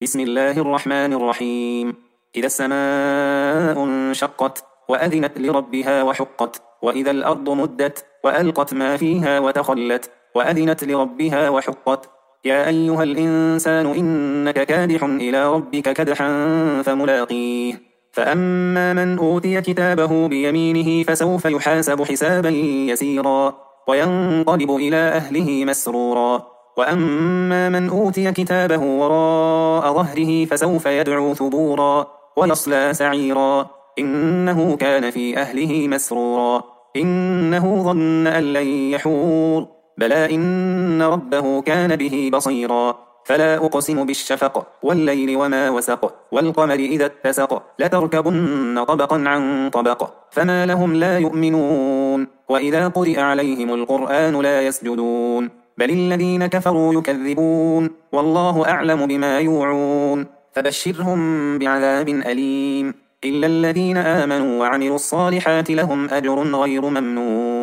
بسم الله الرحمن الرحيم. إذا السماء انشقت وأذنت لربها وحقت، وإذا الأرض مدت وألقت ما فيها وتخلت وأذنت لربها وحقت. يا أيها الإنسان إنك كادح إلى ربك كدحا فملاقيه. فأما من أوتي كتابه بيمينه فسوف يحاسب حسابا يسيرا وينقلب إلى أهله مسرورا. وأما من أوتي كتابه وراء ظهره فسوف يدعو ثبورا ويصلى سعيرا إنه كان في أهله مسرورا. إنه ظن أن لن يحور بلى إن ربه كان به بصيرا. فلا أقسم بالشفق والليل وما وسق والقمر إذا اتسق لتركبن طبقا عن طبق فما لهم لا يؤمنون وإذا قرئ عليهم القرآن لا يسجدون بل الذين كفروا يكذبون والله أعلم بما يوعون. فبشرهم بعذاب أليم إلا الذين آمنوا وعملوا الصالحات لهم أجر غير ممنون.